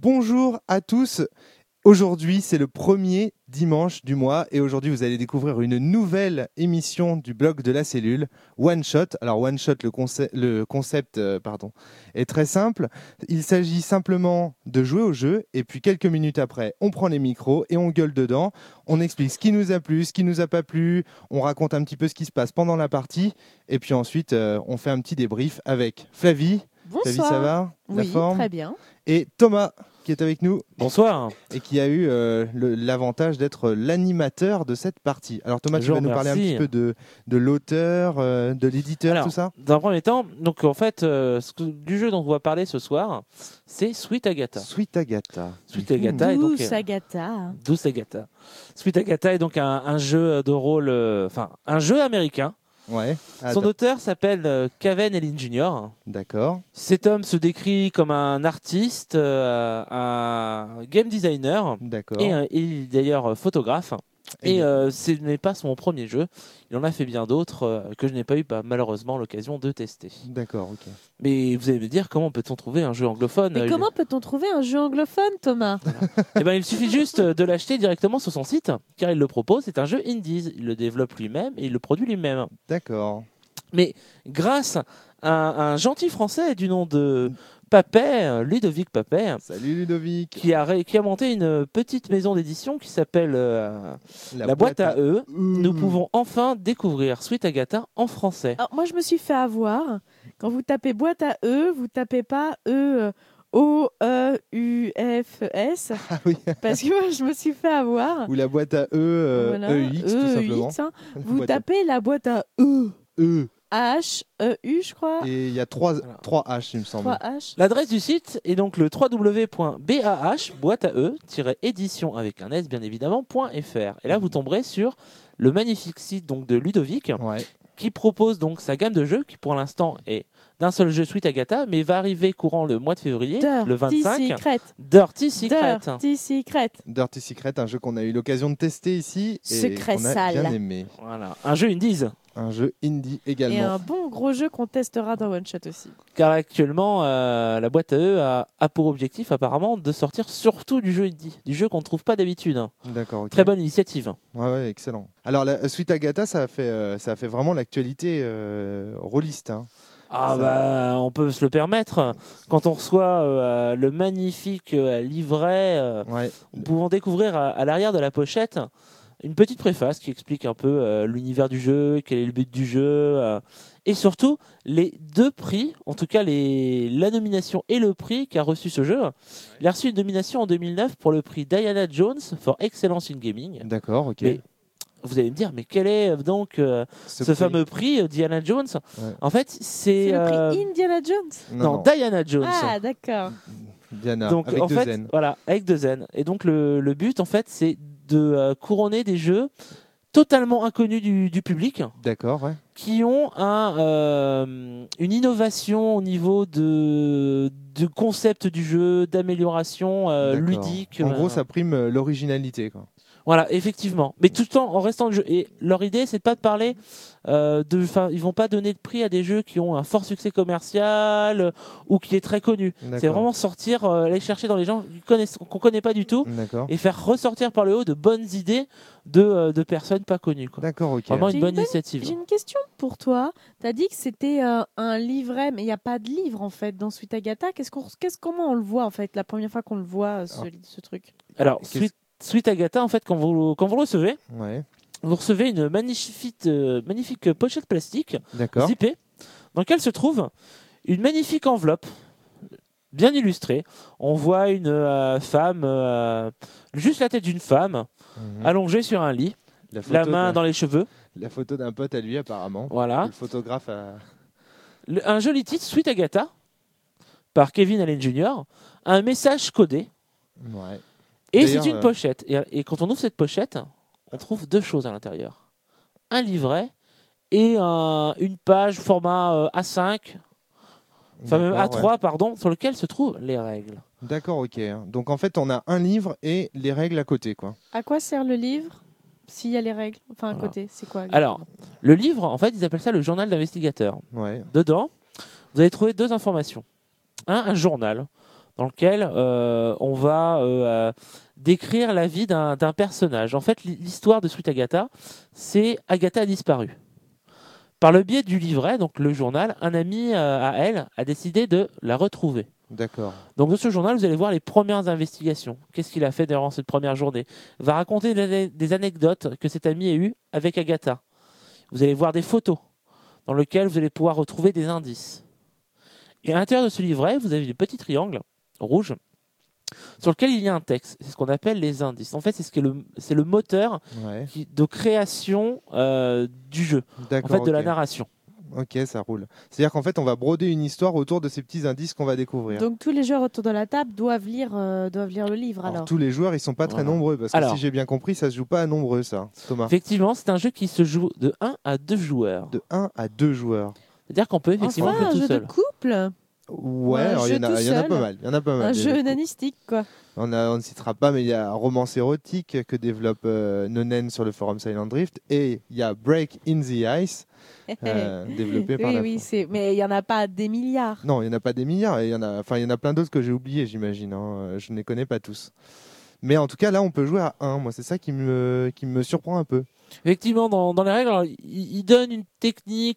Bonjour à tous. Aujourd'hui, c'est le premier dimanche du mois et aujourd'hui, vous allez découvrir une nouvelle émission du blog de la cellule, One Shot. Alors, One Shot, le concept est très simple. Il s'agit simplement de jouer au jeu et puis quelques minutes après, on prend les micros et on gueule dedans. On explique ce qui nous a plu, ce qui nous a pas plu. On raconte un petit peu ce qui se passe pendant la partie et puis ensuite, on fait un petit débrief avec Flavie. Bonsoir. Flavie, ça va ? La Oui, forme ? très bien. Et Thomas, qui est avec nous. Bonsoir. Et qui a eu l'avantage d'être l'animateur de cette partie. Alors Thomas, tu vas nous parler un petit peu de l'auteur, de l'éditeur, Alors, tout ça ? Dans un premier temps, donc en fait, du jeu dont on va parler ce soir, c'est Sweet Agatha. Sweet Agatha. Sweet Agatha est donc Douce Agatha. Douce Agatha. Sweet Agatha est donc un jeu de rôle, un jeu américain. Ouais. Son auteur s'appelle Caven Ellin Jr. D'accord. Cet homme se décrit comme un artiste, un game designer. D'accord. Et il est d'ailleurs photographe. Et ce n'est pas son premier jeu. Il en a fait bien d'autres que je n'ai pas eu malheureusement l'occasion de tester. D'accord, ok. Mais vous allez me dire, comment peut-on trouver un jeu anglophone ? Mais comment peut-on trouver un jeu anglophone, Thomas ? Eh ben, il suffit juste de l'acheter directement sur son site, car il le propose. C'est un jeu Indies. Il le développe lui-même et il le produit lui-même. D'accord. Mais grâce à un gentil Français du nom de Papet, Ludovic Papet. Salut Ludovic. Qui a monté une petite maison d'édition qui s'appelle La Boîte à eux. Nous pouvons enfin découvrir Sweet Agatha en français. Alors, moi, je me suis fait avoir. Quand vous tapez Boîte à eux, vous tapez pas O-E-U-F-S. Ah oui. Parce que moi, je me suis fait avoir. Ou la boîte à EX, tout simplement. Hein. Vous tapez la boîte à H-E-U, je crois. Et il y a 3 H, il me semble. 3 H. L'adresse du site est donc le www.bah-édition avec un S bien évidemment .fr. Et là vous tomberez sur le magnifique site donc de Ludovic qui propose donc sa gamme de jeux qui pour l'instant est d'un seul jeu Sweet Agatha mais va arriver courant le mois de février, le 25. Dirty Secret. Dirty Secret, un jeu qu'on a eu l'occasion de tester ici et Secret qu'on a sale. bien aimé. Voilà, un jeu Indies. Un jeu indie également. Et un bon gros jeu qu'on testera dans One Shot aussi. Car actuellement, la boîte à eux a pour objectif apparemment de sortir surtout du jeu indie, du jeu qu'on ne trouve pas d'habitude. D'accord. Okay. Très bonne initiative. Ouais, excellent. Alors, la Sweet Agatha, ça a fait vraiment l'actualité rôliste. Hein. On peut se le permettre. Quand on reçoit le magnifique livret, nous pouvons découvrir à l'arrière de la pochette une petite préface qui explique un peu l'univers du jeu, quel est le but du jeu, et surtout les 2 prix, en tout cas la nomination et le prix qu'a reçu ce jeu. Il a reçu une nomination en 2009 pour le prix Diana Jones for Excellence in Gaming. D'accord, ok. Mais vous allez me dire, mais quel est donc ce fameux prix Diana Jones ? En fait, c'est le prix Indiana Jones ? Non, Diana Jones. Ah, d'accord. Diana, donc, avec 2 N. Voilà, avec 2 N. Et donc, le but, en fait, c'est de couronner des jeux totalement inconnus du public. D'accord, ouais. Qui ont une innovation au niveau du concept du jeu, d'amélioration ludique. En gros, ça prime l'originalité, quoi. Voilà, effectivement. Mais tout le temps en restant le jeu. Et leur idée, c'est pas de parler ils vont pas donner de prix à des jeux qui ont un fort succès commercial ou qui est très connu. C'est vraiment sortir, aller chercher dans les gens qu'on connaît pas du tout et faire ressortir par le haut de bonnes idées de personnes pas connues. Quoi. D'accord, ok. Vraiment une bonne initiative. J'ai une question pour toi. Tu as dit que c'était un livret, mais il n'y a pas de livre en fait dans Sweet Agatha. Comment on le voit en fait la première fois qu'on le voit ce truc ? Alors, Sweet Agatha, en fait, quand vous le recevez, vous recevez une magnifique pochette plastique zippée dans laquelle se trouve une magnifique enveloppe bien illustrée. On voit une femme, juste la tête d'une femme, allongée sur un lit, la main dans les cheveux. La photo d'un pote à lui, apparemment. Voilà. Le photographe a... Un joli titre, Sweet Agatha, par Kevin Allen Jr. Un message codé. Ouais. Et c'est une pochette. Et quand on ouvre cette pochette, on trouve 2 choses à l'intérieur. Un livret et une page format A5, enfin même A3, pardon, sur lequel se trouvent les règles. D'accord, ok. Donc en fait, on a un livre et les règles à côté, quoi. À quoi sert le livre s'il y a les règles ? Enfin, à côté, c'est quoi ? Alors, le livre, en fait, ils appellent ça le journal d'investigateur. Ouais. Dedans, vous allez trouver 2 informations. Un journal dans lequel on va décrire la vie d'un personnage. En fait, l'histoire de Sweet Agatha, c'est Agatha a disparu. Par le biais du livret, donc le journal, un ami à elle a décidé de la retrouver. D'accord. Donc dans ce journal, vous allez voir les premières investigations. Qu'est-ce qu'il a fait durant cette première journée ? Il va raconter des anecdotes que cet ami a eues avec Agatha. Vous allez voir des photos dans lesquelles vous allez pouvoir retrouver des indices. Et à l'intérieur de ce livret, vous avez des petits triangles rouges sur lequel il y a un texte. C'est ce qu'on appelle les indices. En fait, c'est le moteur de création du jeu, en fait, de la narration. Ok, ça roule. C'est-à-dire qu'en fait, on va broder une histoire autour de ces petits indices qu'on va découvrir. Donc tous les joueurs autour de la table doivent lire le livre alors. Tous les joueurs, ils sont pas très nombreux parce que si j'ai bien compris, ça se joue pas à nombreux, ça, Thomas. Effectivement, c'est un jeu qui se joue de 1 à 2 joueurs. De 1 à 2 joueur. C'est-à-dire qu'on peut effectivement jouer tout seul. Un jeu de couple. Ouais, alors il y en a pas mal. Un jeu nanistique, quoi. On ne citera pas, mais il y a un romance érotique que développe Nonen sur le forum Silent Drift, et il y a Break in the Ice, développé par la France. Mais il n'y en a pas des milliards. Non, il n'y en a pas des milliards, il y en a plein d'autres que j'ai oubliés, j'imagine. Hein. Je ne les connais pas tous. Mais en tout cas, là, on peut jouer à 1. Moi, c'est ça qui me surprend un peu. Effectivement, dans les règles, alors, il donne une technique.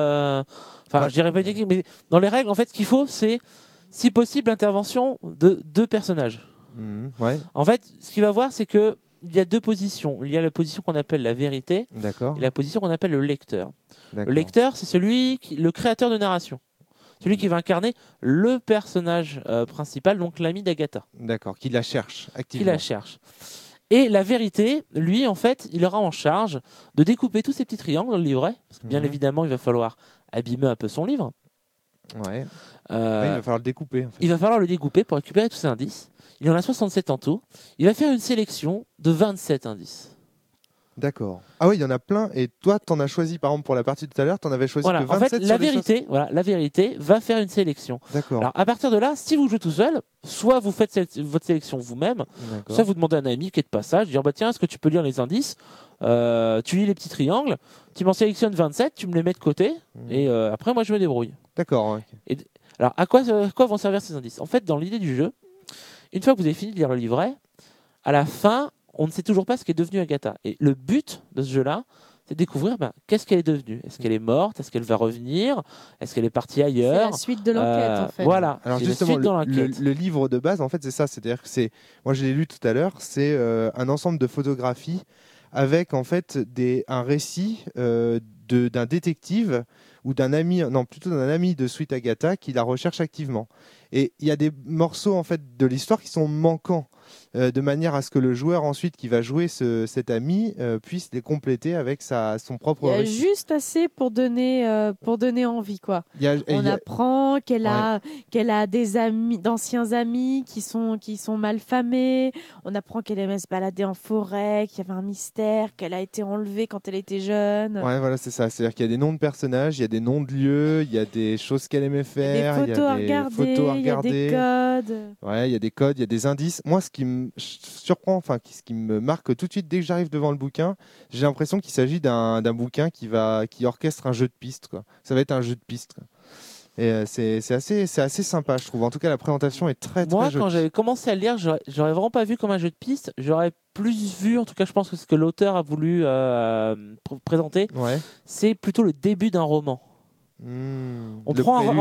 Je dirais pas une technique, mais dans les règles, en fait, ce qu'il faut, c'est, si possible, l'intervention de 2 personnages. Ouais. En fait, ce qu'il va voir, c'est que il y a 2 positions. Il y a la position qu'on appelle la vérité, et la position qu'on appelle le lecteur. Le lecteur, c'est le créateur de narration. Celui qui va incarner le personnage principal, donc l'ami d'Agatha. D'accord, qui la cherche activement. Qui la cherche. Et la vérité, lui, en fait, il aura en charge de découper tous ces petits triangles dans le livret, parce que bien évidemment, il va falloir abîmer un peu son livre. Ouais. Il va falloir le découper. En fait. Il va falloir le découper pour récupérer tous ces indices. Il en a 67 en tout. Il va faire une sélection de 27 indices. D'accord. Ah oui, il y en a plein. Et toi, tu en as choisi, par exemple, pour la partie de tout à l'heure, tu en avais choisi que 27 en fait, la vérité va faire une sélection. D'accord. Alors, à partir de là, si vous jouez tout seul, soit vous faites votre sélection vous-même, soit vous demandez à un ami qui est de passage, dire tiens, est-ce que tu peux lire les indices tu lis les petits triangles, tu m'en sélectionnes 27, tu me les mets de côté, et après, moi, je me débrouille. D'accord. Okay. Alors, à quoi vont servir ces indices ? En fait, dans l'idée du jeu, une fois que vous avez fini de lire le livret, à la fin, on ne sait toujours pas ce qu'est devenu Agatha. Et le but de ce jeu-là, c'est de découvrir qu'est-ce qu'elle est devenue. Est-ce qu'elle est morte ? Est-ce qu'elle va revenir ? Est-ce qu'elle est partie ailleurs ? C'est la suite de l'enquête, en fait. Voilà. Alors justement, le livre de base, en fait, c'est ça. C'est-à-dire que moi, je l'ai lu tout à l'heure, c'est un ensemble de photographies avec, en fait, un récit d'un détective ou d'un ami de Sweet Agatha qui la recherche activement. Et il y a des morceaux, en fait, de l'histoire qui sont manquants. De manière à ce que le joueur ensuite qui va jouer cet ami puisse les compléter avec son propre récit. Il y a juste assez pour donner envie, quoi. On apprend qu'elle a des amis, d'anciens amis qui sont malfamés. On apprend qu'elle aimait se balader en forêt, qu'il y avait un mystère, qu'elle a été enlevée quand elle était jeune. Ouais, voilà, c'est ça. C'est-à-dire qu'il y a des noms de personnages, il y a des noms de lieux, il y a des choses qu'elle aimait faire, il y a des photos à regarder, il y a des codes. Ouais, il y a des codes, il y a des indices. Moi, ce qui me surprend, ce qui me marque tout de suite dès que j'arrive devant le bouquin, j'ai l'impression qu'il s'agit d'un bouquin qui orchestre un jeu de piste, quoi. Ça va être un jeu de piste, quoi. Et c'est assez sympa, je trouve. En tout cas, la présentation est très jolie. Moi, quand j'avais commencé à le lire, j'aurais vraiment pas vu comme un jeu de piste. J'aurais plus vu, en tout cas, je pense que ce que l'auteur a voulu présenter, c'est plutôt le début d'un roman. On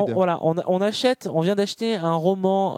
vient d'acheter un roman,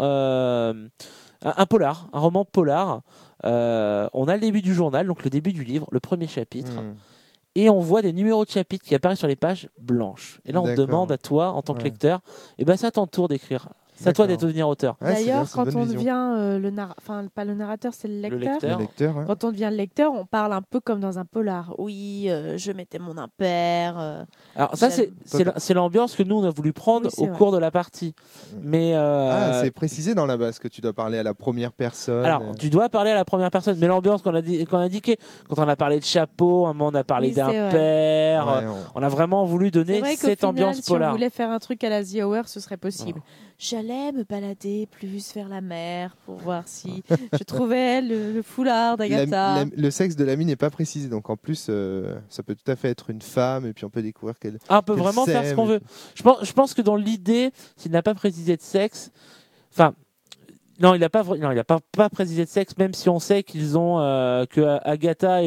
un roman polar. On a le début du journal, donc le début du livre, le premier chapitre. Et on voit des numéros de chapitres qui apparaissent sur les pages blanches. Et là, on te demande à toi, en tant que lecteur, c'est à ton tour d'écrire. C'est à toi d'être devenir auteur. D'ailleurs, quand on devient pas le narrateur, c'est le lecteur. Quand on devient le lecteur, on parle un peu comme dans un polar. Oui, je mettais mon impair. Alors ça, c'est l'ambiance que nous, on a voulu prendre au cours de la partie. Mais c'est précisé dans la base que tu dois parler à la première personne. Alors, tu dois parler à la première personne, mais l'ambiance qu'on a indiqué, quand on a parlé de chapeau, un moment on a parlé d'impair, on a vraiment voulu donner cette ambiance polar. Si on voulait faire un truc à la The Hour, ce serait possible. J'allais me balader plus vers la mer pour voir si je trouvais le foulard d'Agatha. Le sexe de l'ami n'est pas précisé, donc en plus, ça peut tout à fait être une femme, et puis on peut découvrir qu'elle. On peut vraiment faire ce qu'on veut. Je pense que dans l'idée, s'il n'a pas précisé de sexe, Non, il n'a pas précisé de sexe, même si on sait qu'ils ont que Agatha et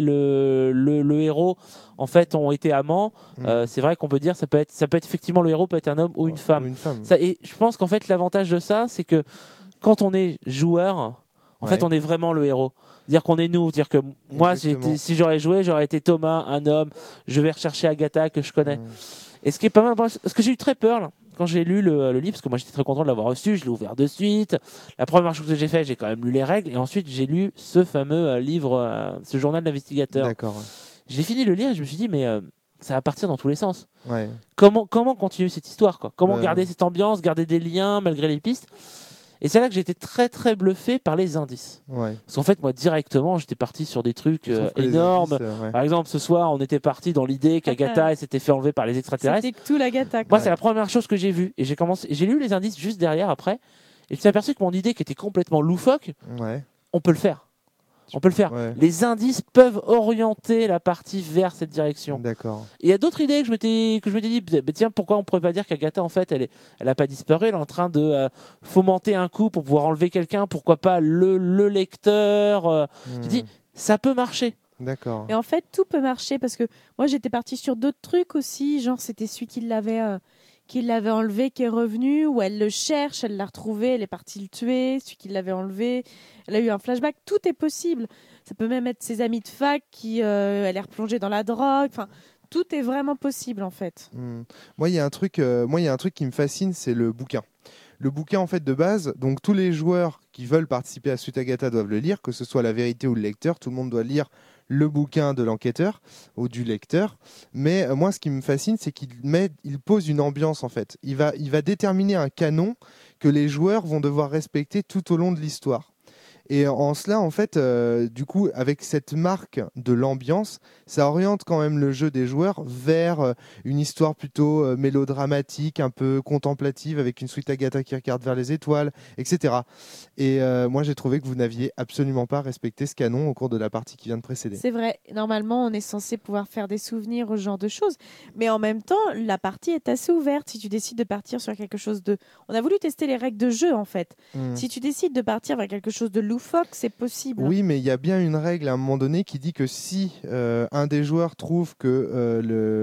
le héros en fait ont été amants. C'est vrai qu'on peut dire ça peut être effectivement le héros peut être un homme ou une femme. Ça, et je pense qu'en fait l'avantage de ça, c'est que quand on est joueur, en fait on est vraiment le héros. Dire qu'on est nous, dire que moi si j'aurais joué, j'aurais été Thomas, un homme. Je vais rechercher Agatha que je connais. Et ce qui est pas mal, parce que j'ai eu très peur là, quand j'ai lu le livre, parce que moi j'étais très content de l'avoir reçu, je l'ai ouvert de suite. La première chose que j'ai fait, j'ai quand même lu les règles, et ensuite j'ai lu ce fameux livre, ce journal d'investigateur. D'accord. J'ai fini de le lire et je me suis dit, mais ça va partir dans tous les sens. Ouais. Comment continuer cette histoire, quoi ? Comment garder cette ambiance, garder des liens malgré les pistes ? Et c'est là que j'ai été très très bluffé par les indices. Ouais. Parce qu'en fait, moi directement, j'étais parti sur des trucs énormes. Indices, Par exemple, ce soir, on était parti dans l'idée qu'Agatha s'était fait enlever par les extraterrestres. C'était tout l'Agatha. Moi, c'est la première chose que j'ai vue. Et j'ai lu les indices juste derrière après. Et je me suis aperçu que mon idée, qui était complètement loufoque, on peut le faire. On peut le faire. Ouais. Les indices peuvent orienter la partie vers cette direction. D'accord. Il y a d'autres idées que je m'étais dit, tiens, pourquoi on pourrait pas dire qu'Agatha, en fait, elle a pas disparu, elle est en train de fomenter un coup pour pouvoir enlever quelqu'un, pourquoi pas le lecteur. Je dis, ça peut marcher. D'accord. Et en fait, tout peut marcher parce que moi, j'étais partie sur d'autres trucs aussi, genre c'était celui qui l'avait enlevé qui est revenu, ou elle le cherche, elle l'a retrouvé, elle est partie le tuer, celui qui l'avait enlevé, elle a eu un flashback, tout est possible. Ça peut même être ses amis de fac qui elle est replongée dans la drogue, enfin tout est vraiment possible en fait. Moi il y a un truc qui me fascine, c'est le bouquin. Le bouquin en fait de base, donc tous les joueurs qui veulent participer à Suite Agatha doivent le lire, que ce soit la vérité ou le lecteur, tout le monde doit lire le bouquin de l'enquêteur ou du lecteur. Mais moi, ce qui me fascine, c'est qu'il pose une ambiance en fait. Il va déterminer un canon que les joueurs vont devoir respecter tout au long de l'histoire. Et en cela, en fait, du coup, avec cette marque de l'ambiance, ça oriente quand même le jeu des joueurs vers une histoire plutôt mélodramatique, un peu contemplative, avec une Suite Agatha qui regarde vers les étoiles, etc. Et moi, j'ai trouvé que vous n'aviez absolument pas respecté ce canon au cours de la partie qui vient de précéder. C'est vrai. Normalement, on est censé pouvoir faire des souvenirs, ce genre de choses. Mais en même temps, la partie est assez ouverte. Si tu décides de partir sur quelque chose de... On a voulu tester les règles de jeu, en fait. Si tu décides de partir vers quelque chose de loufoque, c'est possible. Oui, mais il y a bien une règle à un moment donné qui dit que si un des joueurs trouve que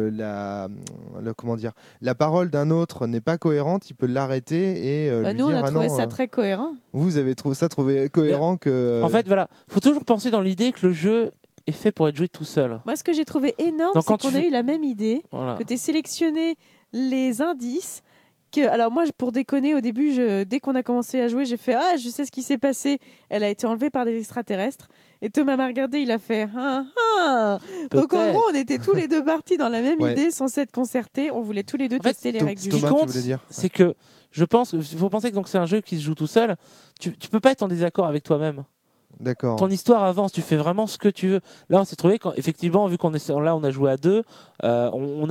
la parole d'un autre n'est pas cohérente, il peut l'arrêter et lui nous, dire on a trouvé ça très cohérent. Vous avez trouvé cohérent que... En fait, voilà, faut toujours penser dans l'idée que le jeu est fait pour être joué tout seul. Moi, ce que j'ai trouvé énorme, c'est qu'on a eu la même idée, que tu aies sélectionné les indices. Alors moi, pour déconner, au début, dès qu'on a commencé à jouer, j'ai fait « Ah, je sais ce qui s'est passé. Elle a été enlevée par des extraterrestres. » Et Thomas m'a regardé, il a fait « Ah, ah !» Donc en gros, on était tous les deux partis dans la même idée, sans s'être concertés. On voulait tous les deux tester les règles du jeu. Ce qui compte, c'est que je pense qu'il faut penser que c'est un jeu qui se joue tout seul. Tu peux pas être en désaccord avec toi-même. D'accord. Ton histoire avance, tu fais vraiment ce que tu veux. Là, on s'est trouvé effectivement, vu qu'on a joué à deux, on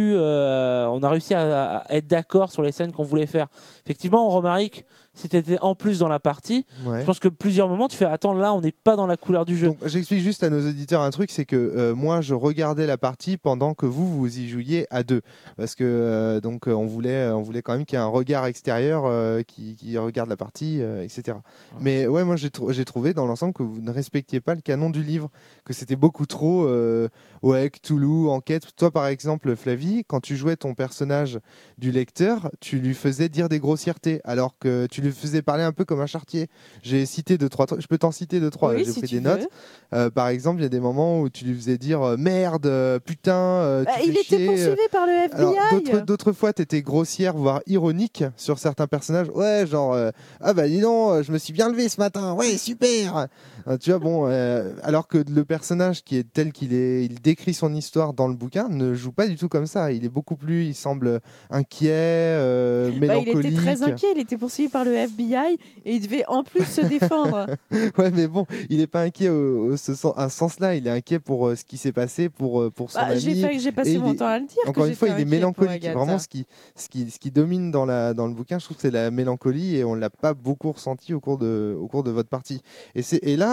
a réussi à être d'accord sur les scènes qu'on voulait faire. Effectivement, Romaric, c'était en plus dans la partie. Je pense que plusieurs moments, tu fais attends, là, on n'est pas dans la couleur du jeu. Donc, j'explique juste à nos auditeurs un truc, c'est que moi, je regardais la partie pendant que vous y jouiez à deux, parce que on voulait quand même qu'il y ait un regard extérieur qui regarde la partie, etc. Mais ouais, moi, j'ai trouvé dans l'ensemble que vous ne respectiez pas le canon du livre, que c'était beaucoup trop Cthulhu, enquête. Toi, par exemple, Flavie, quand tu jouais ton personnage du lecteur, tu lui faisais dire des grossièretés, alors que tu lui faisais parler un peu comme un charretier. J'ai cité 2-3 trucs, je peux t'en citer 2-3, oui, j'ai si pris des notes. Par exemple, il y a des moments où tu lui faisais dire merde, putain, il était poursuivi par le FBI. Alors, d'autres fois, tu étais grossière, voire ironique sur certains personnages. Ouais, genre, ah bah dis donc, je me suis bien levé ce matin, ouais, super. Tu vois, bon, alors que le personnage qui est tel qu'il est, il décrit son histoire dans le bouquin, ne joue pas du tout comme ça. Il est beaucoup plus, il semble inquiet, mélancolique. Il était très inquiet, il était poursuivi par le FBI et il devait en plus se défendre. Ouais, mais bon, il n'est pas inquiet à ce sens-là. Il est inquiet pour ce qui s'est passé pour son ami. J'ai passé mon temps à le dire. Encore une fois, il est mélancolique. Vraiment, ce qui domine dans le bouquin, je trouve que c'est la mélancolie et on l'a pas beaucoup ressenti au cours de votre partie. Et là,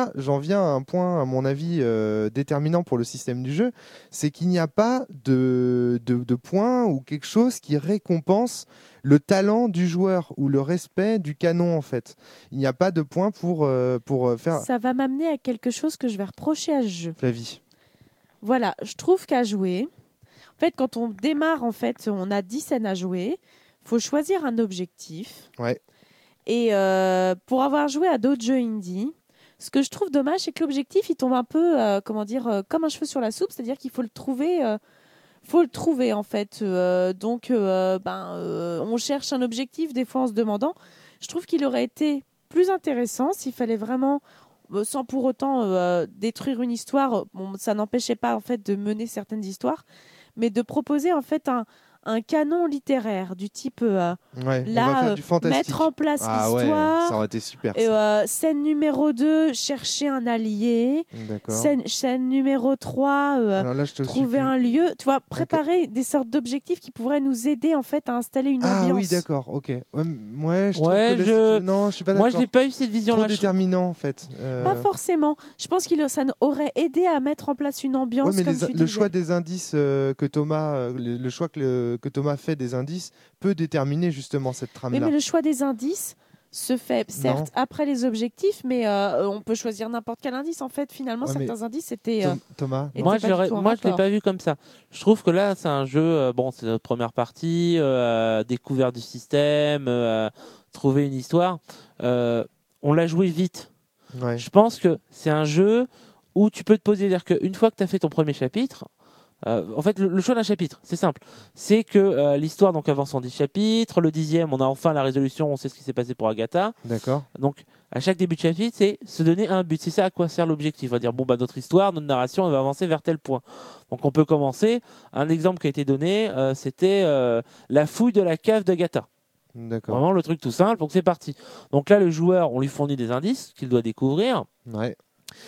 là, j'en viens à un point, à mon avis, déterminant pour le système du jeu, c'est qu'il n'y a pas de point ou quelque chose qui récompense le talent du joueur ou le respect du canon, en fait. Il n'y a pas de point pour faire... Ça va m'amener à quelque chose que je vais reprocher à ce jeu. Flavie. Voilà, je trouve qu'à jouer, en fait, quand on démarre, en fait, on a 10 scènes à jouer, il faut choisir un objectif. Ouais. Et pour avoir joué à d'autres jeux indie, ce que je trouve dommage, c'est que l'objectif, il tombe un peu, comme un cheveu sur la soupe, c'est-à-dire qu'il faut le trouver... en fait. On cherche un objectif des fois en se demandant. Je trouve qu'il aurait été plus intéressant s'il fallait vraiment, sans pour autant détruire une histoire. Bon, ça n'empêchait pas en fait de mener certaines histoires, mais de proposer en fait un canon littéraire du type mettre en place l'histoire. Ouais, ça aurait été super. Scène numéro 2, chercher un allié. Scène numéro 3, trouver un lieu. Tu vois, préparer des sortes d'objectifs qui pourraient nous aider en fait à installer une ambiance. Ah oui, d'accord, ok. Non, je suis pas d'accord. Moi, je n'ai pas eu cette vision-là. Trop déterminant en fait. Pas forcément. Je pense que ça aurait aidé à mettre en place une ambiance. Le choix des indices que Thomas, le choix que Thomas fait des indices peut déterminer justement cette trame-là. Mais le choix des indices se fait certes après les objectifs, mais on peut choisir n'importe quel indice. En fait, finalement, certains indices étaient. Moi, je l'ai pas vu comme ça. Je trouve que là, c'est un jeu. C'est notre première partie, découverte du système, trouver une histoire. On l'a joué vite. Ouais. Je pense que c'est un jeu où tu peux te poser, dire qu'une fois que tu as fait ton premier chapitre. En fait, le choix d'un chapitre, c'est simple. C'est que l'histoire donc avance en 10 chapitres. Le 10e, on a enfin la résolution, on sait ce qui s'est passé pour Agatha. D'accord. Donc, à chaque début de chapitre, c'est se donner un but. C'est ça à quoi sert l'objectif. On va dire, notre histoire, notre narration, elle va avancer vers tel point. Donc, on peut commencer. Un exemple qui a été donné, c'était la fouille de la cave d'Agatha. D'accord. Vraiment le truc tout simple, donc c'est parti. Donc là, le joueur, on lui fournit des indices qu'il doit découvrir. Ouais.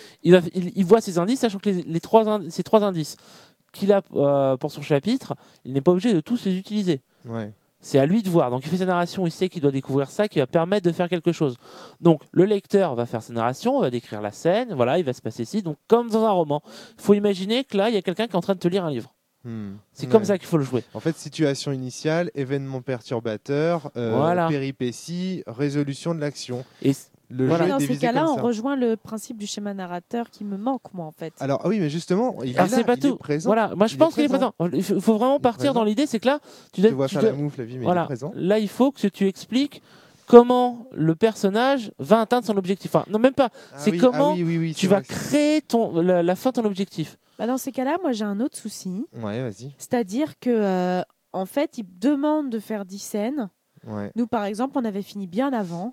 Il voit ces indices, sachant que ces trois indices qu'il a pour son chapitre, il n'est pas obligé de tous les utiliser. Ouais. C'est à lui de voir. Donc il fait sa narration, il sait qu'il doit découvrir ça, qui va permettre de faire quelque chose. Donc le lecteur va faire sa narration, va décrire la scène, voilà, il va se passer ici. Donc comme dans un roman, il faut imaginer que là, il y a quelqu'un qui est en train de te lire un livre. C'est comme ça qu'il faut le jouer. En fait, situation initiale, événement perturbateur, péripéties, résolution de l'action. Et dans ces cas-là, on rejoint le principe du schéma narrateur qui me manque, moi, en fait. Alors, oui, mais justement, il est présent. Voilà, moi, je pense qu'il est présent. Il faut vraiment partir dans l'idée, c'est que là, tu vois faire la moufle, la vie, mais il est présent. Là, il faut que tu expliques comment le personnage va atteindre son objectif. Enfin, non, même pas. Comment tu vas créer la fin de ton objectif. Dans ces cas-là, moi, j'ai un autre souci. Ouais, vas-y. C'est-à-dire que, en fait, il demande de faire 10 scènes. Ouais. Nous, par exemple, on avait fini bien avant.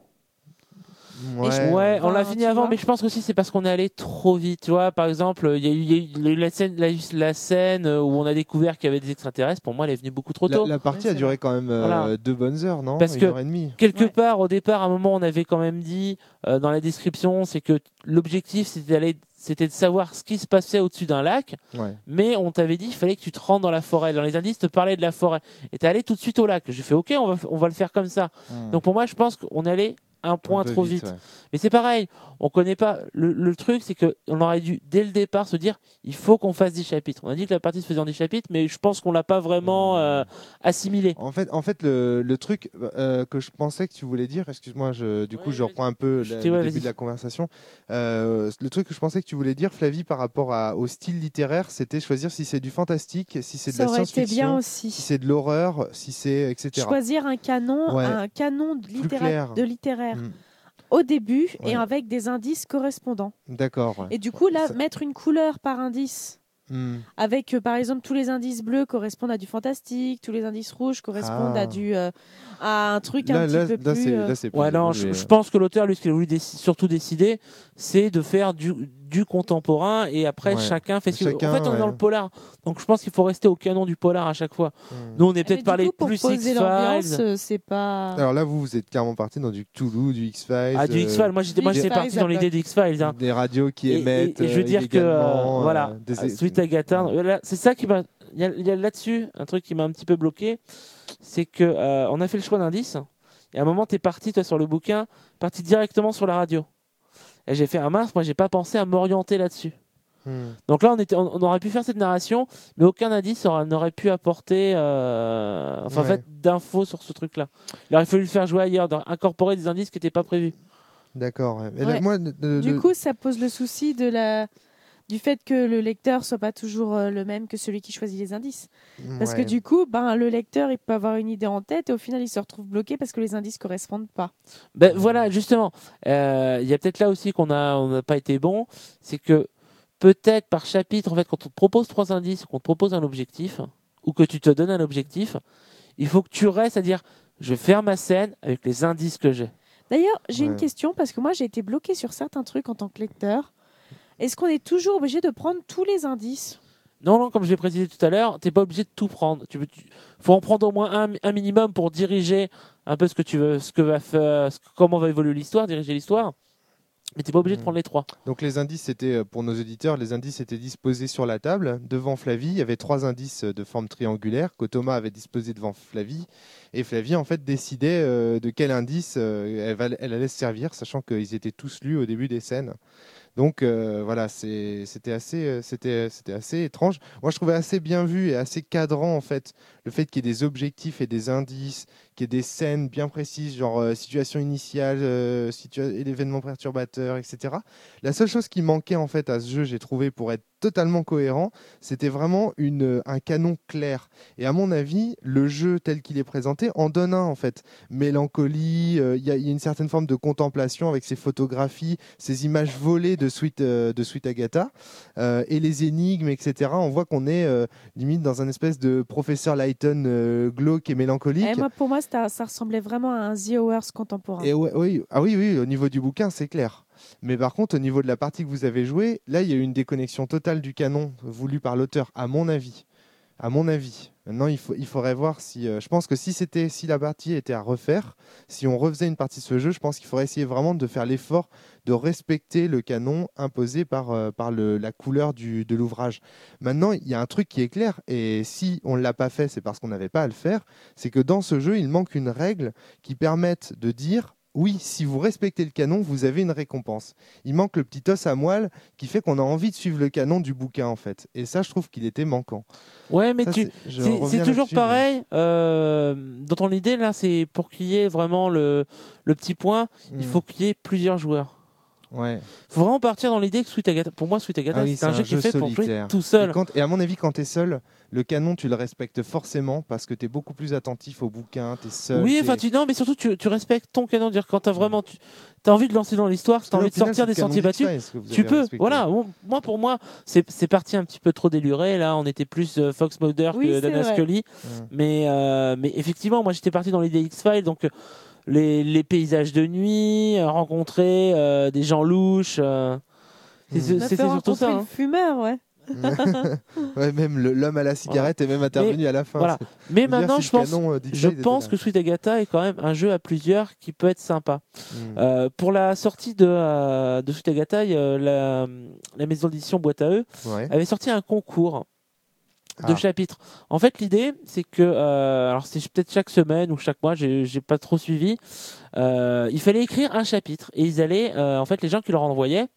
Ouais, on l'a fini avant, mais je pense aussi c'est parce qu'on est allé trop vite. Tu vois, par exemple, il y a eu la scène où on a découvert qu'il y avait des extraterrestres. Pour moi, elle est venue beaucoup trop tôt. La partie a duré quand même 2 bonnes heures, non? Parce que 1h30. Quelque part, au départ, à un moment, on avait quand même dit dans la description, c'est que l'objectif c'était de savoir ce qui se passait au-dessus d'un lac, mais on t'avait dit qu'il fallait que tu te rendes dans la forêt. Dans les indices, te parlais de la forêt. Et t'es allé tout de suite au lac. J'ai fait OK, on va le faire comme ça. Donc pour moi, je pense qu'on est allé un point trop vite. Ouais. Mais c'est pareil, on connaît pas. Le truc, c'est qu'on aurait dû, dès le départ, se dire il faut qu'on fasse 10 chapitres. On a dit que la partie se faisait en 10 chapitres, mais je pense qu'on l'a pas vraiment assimilé. En fait le truc que je pensais que tu voulais dire, excuse-moi, je reprends un peu le début de la conversation. Le truc que je pensais que tu voulais dire, Flavie, par rapport au style littéraire, c'était choisir si c'est du fantastique, si c'est de la science-fiction, si c'est de l'horreur, si c'est etc. Choisir un canon de littéraire. Au début et avec des indices correspondants. D'accord. Et du coup, là, mettre une couleur par indice. Avec par exemple tous les indices bleus correspondent à du fantastique, tous les indices rouges correspondent à un truc un petit peu plus. Je pense que l'auteur, lui, ce qu'il a voulu surtout décider, c'est de faire du contemporain et après chacun fait ce qu'il veut. En fait, on est dans le polar, donc je pense qu'il faut rester au canon du polar à chaque fois. Nous, on est peut-être parlé plus X-Files. C'est pas. Alors là, vous êtes clairement parti dans du Cthulhu, du X-Files. Du X-Files. Moi, j'étais parti dans l'idée du X-Files. Des radios qui émettent. Et je veux dire que suite à Agatha, c'est ça qui m'a. Il y a là-dessus un truc qui m'a un petit peu bloqué, c'est que on a fait le choix d'indices et à un moment t'es parti toi sur le bouquin, parti directement sur la radio. Et j'ai fait un mince, moi j'ai pas pensé à m'orienter là-dessus. Donc là, on aurait pu faire cette narration, mais aucun indice n'aurait pu apporter d'infos sur ce truc-là. Il aurait fallu le faire jouer ailleurs, incorporer des indices qui n'étaient pas prévus. D'accord. Du coup, ça pose le souci du fait que le lecteur soit pas toujours le même que celui qui choisit les indices. Parce que du coup, le lecteur, il peut avoir une idée en tête et au final, il se retrouve bloqué parce que les indices correspondent pas. Voilà, justement. Il y a peut-être là aussi qu'on n'a pas été bon. C'est que peut-être par chapitre, en fait, quand on te propose 3 indices, qu'on te propose un objectif, ou que tu te donnes un objectif, il faut que tu restes à dire, je vais faire ma scène avec les indices que j'ai. D'ailleurs, j'ai une question, parce que moi, j'ai été bloquée sur certains trucs en tant que lecteur. Est-ce qu'on est toujours obligé de prendre tous les indices ? Non, comme je l'ai précisé tout à l'heure, tu n'es pas obligé de tout prendre. Faut en prendre au moins un minimum pour diriger un peu ce que tu veux, comment va évoluer l'histoire, diriger l'histoire. Mais tu n'es pas obligé de prendre les 3. Donc les indices, c'était pour nos auditeurs, les indices étaient disposés sur la table. Devant Flavie, il y avait 3 indices de forme triangulaire que Thomas avait disposé devant Flavie. Et Flavie, en fait, décidait de quel indice elle allait se servir, sachant qu'ils étaient tous lus au début des scènes. Donc voilà, c'était assez étrange. Moi, je trouvais assez bien vu et assez cadrant, en fait, le fait qu'il y ait des objectifs et des indices, qu'il y ait des scènes bien précises, genre situation initiale, l'événement perturbateur, etc. La seule chose qui manquait, en fait, à ce jeu, j'ai trouvé, pour être totalement cohérent, c'était vraiment un canon clair. Et à mon avis, le jeu tel qu'il est présenté en donne un, en fait. Mélancolie, il y a une certaine forme de contemplation avec ces photographies, ces images volées de Sweet Agatha, et les énigmes, etc. On voit qu'on est limite dans un espèce de professeur Layton glauque et mélancolique. Pour moi, ça ressemblait vraiment à un The Hours contemporain. Et oui, au niveau du bouquin, c'est clair. Mais par contre, au niveau de la partie que vous avez jouée, là, il y a eu une déconnexion totale du canon voulu par l'auteur, à mon avis. Maintenant, il faudrait voir si... je pense que si la partie était à refaire, si on refaisait une partie de ce jeu, je pense qu'il faudrait essayer vraiment de faire l'effort de respecter le canon imposé par la couleur de l'ouvrage. Maintenant, il y a un truc qui est clair, et si on ne l'a pas fait, c'est parce qu'on n'avait pas à le faire, c'est que dans ce jeu, il manque une règle qui permette de dire... Oui, si vous respectez le canon, vous avez une récompense. Il manque le petit os à moelle qui fait qu'on a envie de suivre le canon du bouquin, en fait. Et ça, je trouve qu'il était manquant. Ouais, mais c'est toujours pareil. Dans ton idée, là, c'est pour qu'il y ait vraiment le petit point, il faut qu'il y ait plusieurs joueurs. Ouais. Faut vraiment partir dans l'idée que Sweet Agatha, pour moi, Sweet Agatha, c'est un jeu qui est fait pour jouer tout seul. Et à mon avis, quand tu es seul, le canon, tu le respectes forcément parce que tu es beaucoup plus attentif au bouquin, tu es seul. Oui, mais surtout, tu respectes ton canon. Dire quand tu as vraiment t'as envie de lancer dans l'histoire, tu as envie de sortir des sentiers battus, tu peux. Voilà, pour moi, c'est parti un petit peu trop déluré. Là, on était plus Fox Mulder que Dana Scully. Mais effectivement, moi, j'étais parti dans l'idée X-Files, donc. Les paysages de nuit, rencontrer des gens louches. C'était surtout ça. Le fumeur, ouais. Ouais, même l'homme à la cigarette est même intervenu à la fin. Voilà. Mais maintenant, je pense que Sweet Agatha est quand même un jeu à plusieurs qui peut être sympa. Pour la sortie de Sweet Agatha, la maison d'édition Boîte à eux avait sorti un concours de chapitres. En fait, l'idée, c'est que, alors c'est peut-être chaque semaine ou chaque mois, j'ai pas trop suivi. Il fallait écrire un chapitre et ils allaient, en fait, les gens qui leur envoyaient,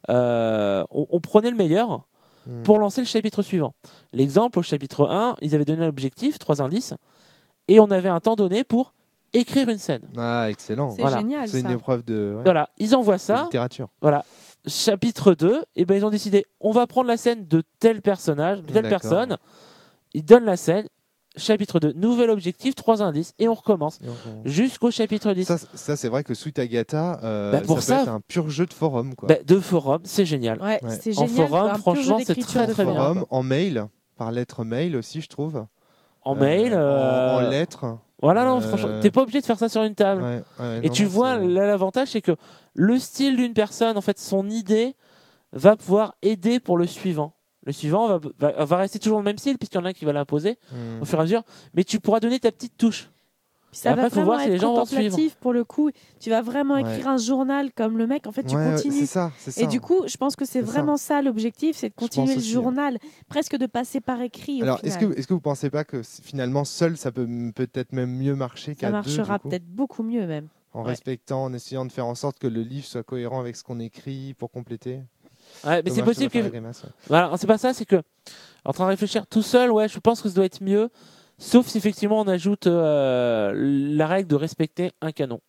on prenait le meilleur pour lancer le chapitre suivant. L'exemple, au chapitre 1, ils avaient donné un objectif, 3 indices, et on avait un temps donné pour écrire une scène. Ah, excellent. C'est génial. C'est une épreuve de voilà, ils envoient ça. Littérature. Voilà. Chapitre 2, et ils ont décidé, on va prendre la scène de tel personnage, de telle personne. Ils donnent la scène. Chapitre 2, nouvel objectif, 3 indices, et on recommence jusqu'au chapitre 10. Ça c'est vrai que Sweet Agatha, pour ça peut être un pur jeu de forum. Quoi. De forum, c'est génial. Ouais. C'est génial. En forum, franchement, c'est très très bien. Forum, en mail, par lettre mail aussi, je trouve. En mail. En lettres. Voilà, non, franchement, t'es pas obligé de faire ça sur une table. Et tu vois, là, l'avantage, c'est que le style d'une personne, en fait, son idée va pouvoir aider pour le suivant. Le suivant va rester toujours le même style, puisqu'il y en a un qui va l'imposer au fur et à mesure, mais tu pourras donner ta petite touche. Puis ça va vraiment être contemplatif pour le coup. Tu vas vraiment écrire un journal comme le mec. En fait, tu continues. C'est ça. Et du coup, je pense que c'est vraiment ça l'objectif, c'est de continuer le journal, presque de passer par écrit. Alors, est-ce que vous pensez pas que finalement seul, ça peut peut-être même mieux marcher qu'à deux? Ça marchera peut-être beaucoup mieux même. En respectant, en essayant de faire en sorte que le livre soit cohérent avec ce qu'on écrit pour compléter. Ouais, mais c'est possible que. Voilà, c'est pas ça, c'est que. En train de réfléchir tout seul, ouais, je pense que ça doit être mieux. Sauf si effectivement on ajoute la règle de respecter un canon.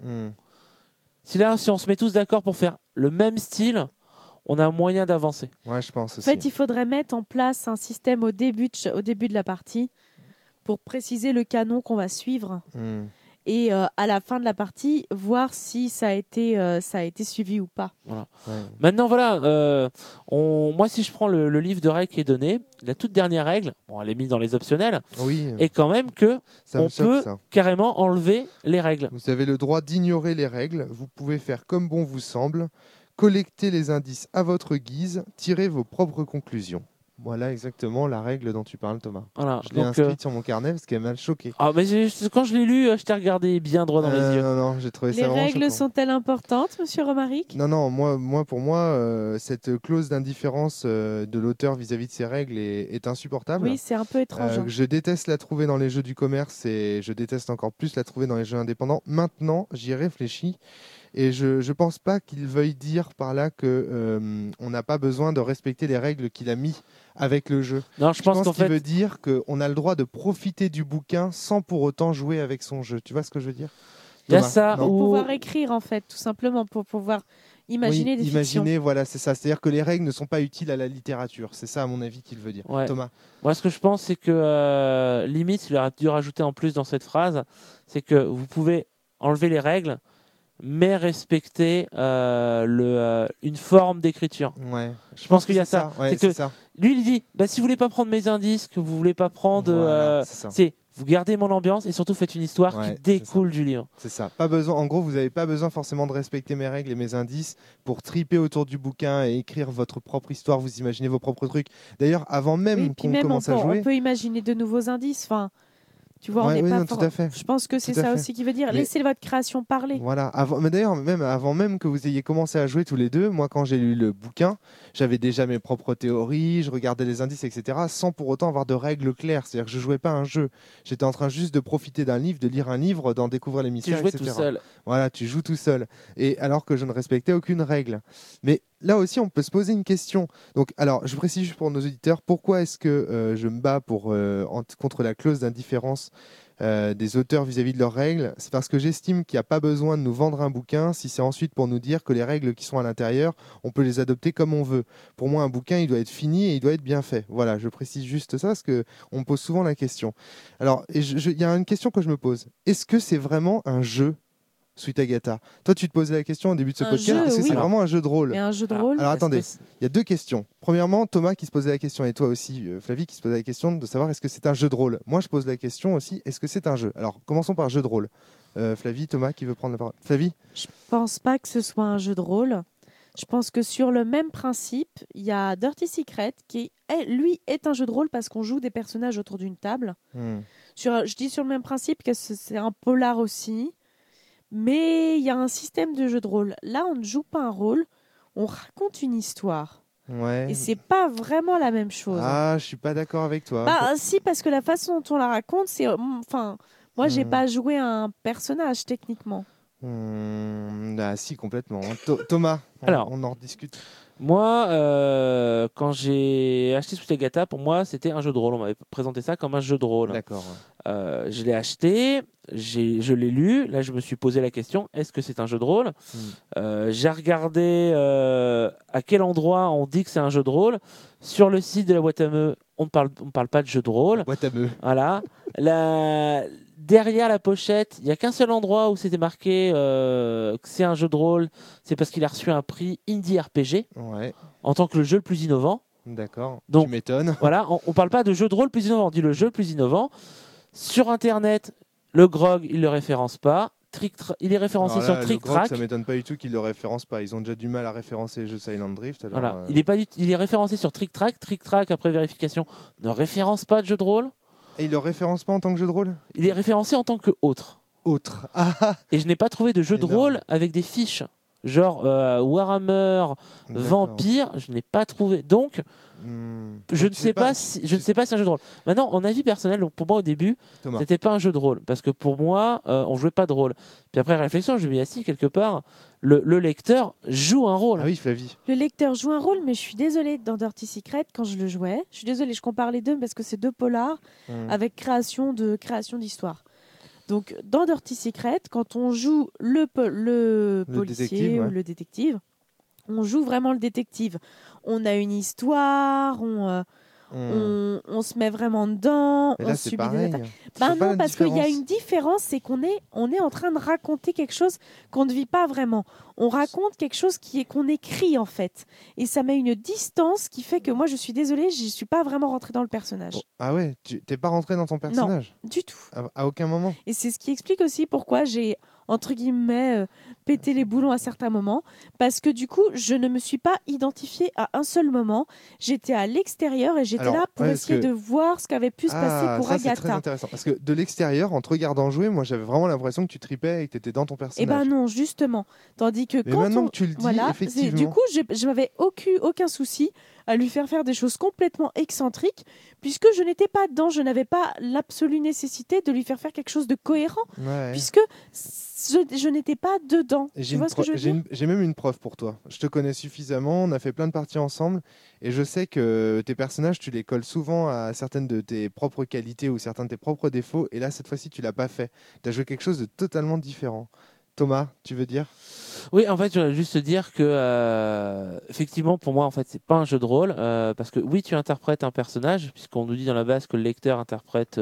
Si on se met tous d'accord pour faire le même style, on a moyen d'avancer. Ouais, je pense aussi. En fait, il faudrait mettre en place un système au début de la partie pour préciser le canon qu'on va suivre. Et à la fin de la partie, voir si ça a été suivi ou pas. Voilà. Ouais. Maintenant, voilà, moi, si je prends le livre de règles qui est donné, la toute dernière règle, elle est mise dans les optionnels, est quand même que on peut carrément enlever les règles. Vous avez le droit d'ignorer les règles. Vous pouvez faire comme bon vous semble, collecter les indices à votre guise, tirer vos propres conclusions. Voilà exactement la règle dont tu parles, Thomas. Voilà, je l'ai inscrite sur mon carnet parce qu'elle m'a choqué. Ah, mais quand je l'ai lu, je t'ai regardé bien droit dans les yeux. Non, j'ai trouvé ça vraiment choquant. Les règles sont-elles importantes, monsieur Romaric ? Non, pour moi, cette clause d'indifférence de l'auteur vis-à-vis de ses règles est insupportable. Oui, c'est un peu étrange. Je déteste la trouver dans les jeux du commerce et je déteste encore plus la trouver dans les jeux indépendants. Maintenant, j'y réfléchis. Et je pense pas qu'il veuille dire par là que on n'a pas besoin de respecter les règles qu'il a mis avec le jeu. Non, je pense qu'en qu'il veut dire qu'on a le droit de profiter du bouquin sans pour autant jouer avec son jeu. Tu vois ce que je veux dire ? Il y a ça. Pour pouvoir écrire, en fait, tout simplement, pour pouvoir imaginer des fictions. Voilà, c'est ça. C'est-à-dire que les règles ne sont pas utiles à la littérature. C'est ça, à mon avis, qu'il veut dire. Ouais. Thomas ? Moi, ce que je pense, c'est que, limite, il aurait dû rajouter en plus dans cette phrase, c'est que vous pouvez enlever les règles, mais respecter une forme d'écriture. Ouais. Je pense qu'il y a ça. Ouais, c'est que ça. Lui, il dit, si vous voulez pas prendre mes indices, que vous voulez pas prendre, c'est vous gardez mon ambiance et surtout faites une histoire qui découle du livre. C'est ça. Pas besoin. En gros, vous n'avez pas besoin forcément de respecter mes règles et mes indices pour triper autour du bouquin et écrire votre propre histoire. Vous imaginez vos propres trucs. D'ailleurs, avant même qu'on commence à jouer, on peut imaginer de nouveaux indices. Enfin. Tu vois, on n'est pas tout à fait. Je pense que c'est ça aussi qui veut dire. Laissez votre création parler. Voilà. Mais d'ailleurs, avant même que vous ayez commencé à jouer tous les deux, moi, quand j'ai lu le bouquin, j'avais déjà mes propres théories, je regardais les indices, etc., sans pour autant avoir de règles claires. C'est-à-dire que je jouais pas à un jeu. J'étais en train juste de profiter d'un livre, de lire un livre, d'en découvrir les mystères, etc. Tu jouais tout seul. Voilà, tu joues tout seul. Et alors que je ne respectais aucune règle. Mais là aussi, on peut se poser une question. Donc, alors, je précise juste pour nos auditeurs, pourquoi est-ce que je me bats contre la clause d'indifférence des auteurs vis-à-vis de leurs règles? C'est parce que j'estime qu'il n'y a pas besoin de nous vendre un bouquin si c'est ensuite pour nous dire que les règles qui sont à l'intérieur, on peut les adopter comme on veut. Pour moi, un bouquin, il doit être fini et il doit être bien fait. Voilà, je précise juste ça parce qu'on me pose souvent la question. Alors, il y a une question que je me pose. Est-ce que c'est vraiment un jeu, Sweet Agatha? Toi, tu te posais la question au début de ce podcast. Est-ce que c'est vraiment un jeu de rôle? Mais un jeu de rôle. Alors attendez, il y a deux questions. Premièrement, Thomas qui se posait la question, et toi aussi, Flavie, qui se posait la question de savoir est-ce que c'est un jeu de rôle. Moi, je pose la question aussi, est-ce que c'est un jeu? Alors, commençons par jeu de rôle. Flavie, Thomas, qui veut prendre la parole? Flavie? Je pense pas que ce soit un jeu de rôle. Je pense que sur le même principe, il y a Dirty Secret qui, lui, est un jeu de rôle parce qu'on joue des personnages autour d'une table. Je dis sur le même principe que c'est un polar aussi. Mais il y a un système de jeu de rôle. Là, on ne joue pas un rôle, on raconte une histoire. Ouais. Et c'est pas vraiment la même chose. Ah, je suis pas d'accord avec toi. Si, parce que la façon dont on la raconte, c'est... Enfin, moi, j'ai pas joué un personnage, techniquement. Si, complètement. Thomas, on en rediscute. Moi, quand j'ai acheté Sweet Agatha, pour moi, c'était un jeu de rôle. On m'avait présenté ça comme un jeu de rôle. D'accord. Je l'ai acheté, je l'ai lu. Là, je me suis posé la question, est-ce que c'est un jeu de rôle? J'ai regardé à quel endroit on dit que c'est un jeu de rôle. Sur le site de la boîte à meux, on ne parle pas de jeu de rôle. Boîte à meux. Voilà. Derrière la pochette, il n'y a qu'un seul endroit où c'était marqué que c'est un jeu de rôle. C'est parce qu'il a reçu un prix Indie RPG en tant que le jeu le plus innovant. D'accord, donc, tu m'étonnes. Voilà, on ne parle pas de jeu de rôle plus innovant, on dit le jeu le plus innovant. Sur Internet, le GROG, il ne le référence pas. Il est référencé sur Trick Track. Ça ne m'étonne pas du tout qu'ils ne le référencent pas. Ils ont déjà du mal à référencer les jeux Silent Drift. Alors, voilà. Il est référencé sur Trick Track. Trick Track, après vérification, ne référence pas de jeu de rôle. Et il ne le référence pas en tant que jeu de rôle? Il est référencé en tant que autre. Autre. Et je n'ai pas trouvé de jeu de rôle avec des fiches. genre Warhammer, Vampire, je n'ai pas trouvé. Donc, je ne sais pas si c'est un jeu de rôle. Maintenant, en avis personnel, donc pour moi au début, c'était pas un jeu de rôle parce que pour moi, on jouait pas de rôle. Puis après réflexion, je me dis si quelque part, le lecteur joue un rôle. Ah oui, Flavie. Le lecteur joue un rôle, mais je suis désolée, dans Dirty Secret, quand je le jouais, je suis désolée, je compare les deux parce que c'est 2 polars avec création d'histoire. Donc, dans Dirty Secret, quand on joue le policier ou le détective, on joue vraiment le détective. On a une histoire, on se met vraiment dedans, mais là, on c'est subit pareil. des attaques. Non, parce qu'il y a une différence, c'est qu'on est en train de raconter quelque chose qu'on ne vit pas vraiment. On raconte quelque chose qu'on écrit en fait. Et ça met une distance qui fait que moi, je suis désolée, je ne suis pas vraiment rentrée dans le personnage. Ah ouais, tu n'es pas rentrée dans ton personnage? Non, du tout. À aucun moment. Et c'est ce qui explique aussi pourquoi j'ai, entre guillemets, pété les boulons à certains moments. Parce que du coup, je ne me suis pas identifiée à un seul moment. J'étais à l'extérieur et j'étais là pour essayer de voir ce qu'avait pu se passer pour Agatha. C'est très intéressant. Parce que de l'extérieur, en te regardant jouer, moi j'avais vraiment l'impression que tu tripais et que tu étais dans ton personnage. Eh ben non, justement. Tandis que mais maintenant que tu le dis, effectivement. Du coup, je m'avais aucun souci à lui faire des choses complètement excentriques, puisque je n'étais pas dedans, je n'avais pas l'absolue nécessité de lui faire quelque chose de cohérent, puisque je n'étais pas dedans. Tu vois ce que je veux dire ? J'ai même une preuve pour toi. Je te connais suffisamment, on a fait plein de parties ensemble, et je sais que tes personnages, tu les colles souvent à certaines de tes propres qualités ou certains de tes propres défauts, et là, cette fois-ci, tu l'as pas fait. Tu as joué quelque chose de totalement différent. Thomas, tu veux dire ? Oui, en fait, je voudrais juste te dire que effectivement, pour moi, en fait, c'est pas un jeu de rôle parce que oui, tu interprètes un personnage puisqu'on nous dit dans la base que le lecteur interprète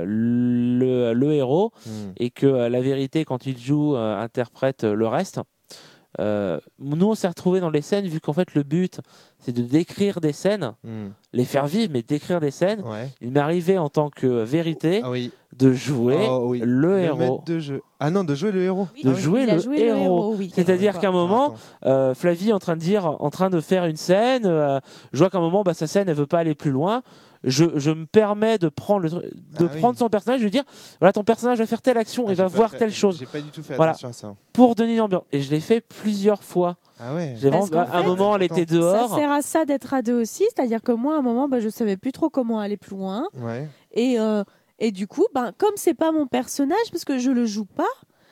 le héros et que la vérité, quand il joue, interprète le reste. Nous, on s'est retrouvés dans les scènes vu qu'en fait, le but, c'est de décrire des scènes, les faire vivre, mais décrire des scènes. Ouais. Il m'est arrivé en tant que vérité de jouer le héros. De jeu. Ah non, de jouer le héros. Oui, de jouer le héros. Oui. C'est-à-dire qu'à un moment, Flavie est en train de faire une scène. Je vois qu'à un moment, sa scène, elle veut pas aller plus loin. Je me permets de prendre son personnage, de lui dire voilà, ton personnage va faire telle action et va voir telle chose. J'ai pas du tout fait attention à ça. Pour donner une ambiance. Et je l'ai fait plusieurs fois. Ah ouais. À un moment, elle était dehors. Ça sert à ça d'être à deux aussi, c'est-à-dire que moi, à un moment, je savais plus trop comment aller plus loin. Ouais. Et du coup, comme c'est pas mon personnage, parce que je le joue pas,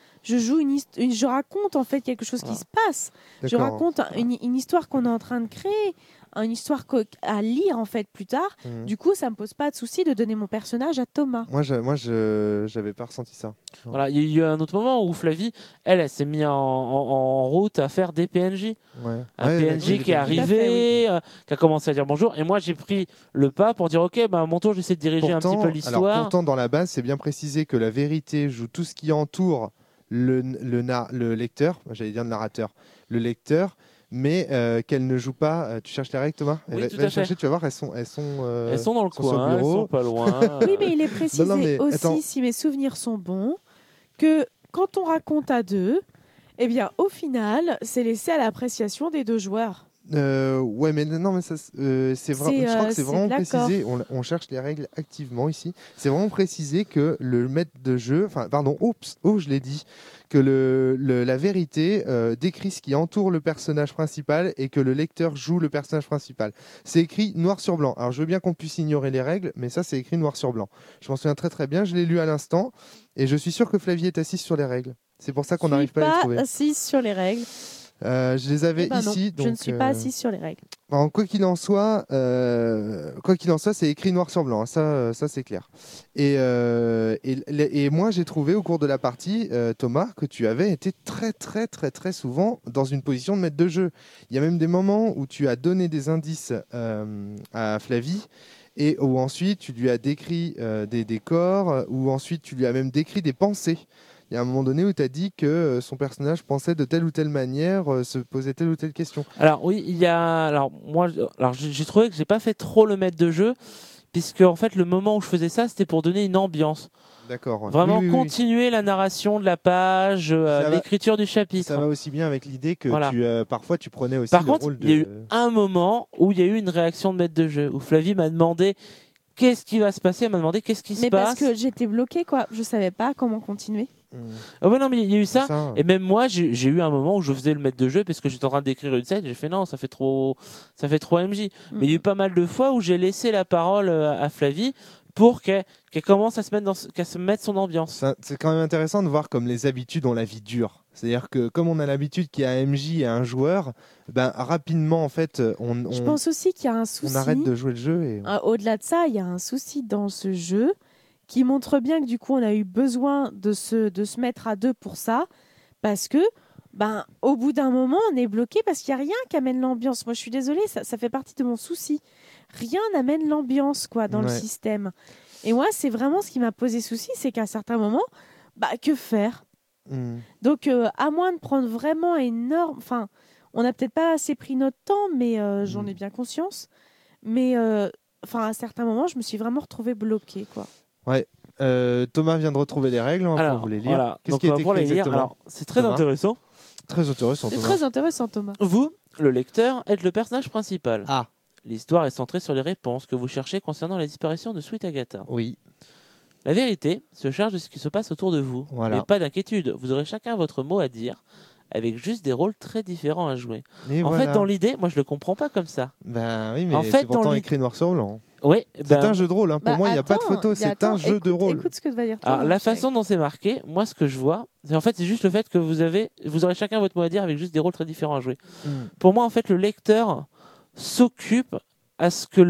je raconte en fait quelque chose qui se passe. Je raconte une histoire qu'on est en train de créer, une histoire à lire en fait plus tard. Du coup, ça me pose pas de souci de donner mon personnage à Thomas. Moi, j'avais pas ressenti ça. Voilà, il y a eu un autre moment où Flavie, elle s'est mise en route à faire des PNJ. Un PNJ qui est arrivé, qui a commencé à dire bonjour, et moi j'ai pris le pas pour dire ok, à mon tour j'essaie de diriger un petit peu l'histoire. Pourtant, dans la base, c'est bien précisé que la vérité joue tout ce qui entoure le lecteur, j'allais dire le narrateur, le lecteur, mais qu'elle ne joue pas. Tu cherches les règles, Thomas? Oui, tout à fait. Chercher, tu vas voir, elles sont dans le coin, elles sont pas loin. Oui, mais il est précisé aussi, si mes souvenirs sont bons, que quand on raconte à deux, eh bien, au final, c'est laissé à l'appréciation des deux joueurs. Ouais, mais non, mais ça, c'est vrai. Je crois que c'est vraiment précisé. On cherche les règles activement ici. C'est vraiment précisé que le maître de jeu, je l'ai dit, que la vérité décrit ce qui entoure le personnage principal et que le lecteur joue le personnage principal. C'est écrit noir sur blanc. Alors, je veux bien qu'on puisse ignorer les règles, mais ça, c'est écrit noir sur blanc. Je m'en souviens très très bien. Je l'ai lu à l'instant et je suis sûr que Flavie est assise sur les règles. C'est pour ça qu'on n'arrive pas à les trouver. Je ne suis pas assise sur les règles. Je les avais ici. Non, je ne suis pas assise sur les règles. Quoi qu'il en soit, c'est écrit noir sur blanc. Ça c'est clair. Et moi, j'ai trouvé au cours de la partie, Thomas, que tu avais été très, très, très, très souvent dans une position de maître de jeu. Il y a même des moments où tu as donné des indices à Flavie. Et où ensuite tu lui as décrit des décors, où ensuite tu lui as même décrit des pensées. Il y a un moment donné où tu as dit que son personnage pensait de telle ou telle manière, se posait telle ou telle question. Alors oui, j'ai trouvé que j'ai pas fait trop le maître de jeu, puisque en fait le moment où je faisais ça, c'était pour donner une ambiance. D'accord. Vraiment continuer la narration de la page, l'écriture du chapitre. Ça va aussi bien avec l'idée que parfois tu prenais aussi le rôle de... il y a eu un moment où il y a eu une réaction de maître de jeu, où Flavie m'a demandé qu'est-ce qui va se passer, elle m'a demandé qu'est-ce qui se passe. Mais parce que j'étais bloquée, quoi. Je savais pas comment continuer. Ah ouais, non, mais il y a eu ça. Et même moi, j'ai eu un moment où je faisais le maître de jeu parce que j'étais en train d'écrire une scène. J'ai fait non, ça fait trop MJ. Mais il y a eu pas mal de fois où j'ai laissé la parole à Flavie pour qu'elle commence à se mettre son ambiance. C'est quand même intéressant de voir comme les habitudes ont la vie dure. C'est-à-dire que comme on a l'habitude qu'il y a un MJ et un joueur, ben rapidement en fait je pense aussi qu'il y a un souci. On arrête de jouer le jeu et au-delà de ça, il y a un souci dans ce jeu qui montre bien que du coup on a eu besoin de se mettre à deux pour ça, parce que au bout d'un moment on est bloqué parce qu'il n'y a rien qui amène l'ambiance. Moi je suis désolée, ça fait partie de mon souci. Rien n'amène l'ambiance dans le système. Et moi c'est vraiment ce qui m'a posé souci, c'est qu'à certains moments, que faire Donc à moins de prendre vraiment énorme... Enfin, on n'a peut-être pas assez pris notre temps, mais j'en ai bien conscience. Mais à certains moments, je me suis vraiment retrouvée bloquée, quoi. Ouais. Thomas vient de retrouver les règles. Alors, vous les lire. Voilà. Qu'est-ce qui est écrit exactement ? Alors, c'est très intéressant. Très intéressant, Thomas. C'est très intéressant, Thomas. Vous, le lecteur, êtes le personnage principal. Ah. L'histoire est centrée sur les réponses que vous cherchez concernant la disparition de Sweet Agatha. Oui. La vérité se charge de ce qui se passe autour de vous. Voilà. Mais pas d'inquiétude, vous aurez chacun votre mot à dire, avec juste des rôles très différents à jouer. En fait, dans l'idée, moi je le comprends pas comme ça. Ben oui, mais c'est pourtant écrit noir sur blanc. Oui, c'est un jeu de rôle. Hein. Pour moi, il n'y a pas de photo, c'est un jeu de rôle. Écoute ce que va dire Thomas. Alors, la façon dont c'est marqué, moi ce que je vois, c'est juste le fait que vous aurez chacun votre mot à dire avec juste des rôles très différents à jouer. Pour moi, en fait, le lecteur s'occupe à ce que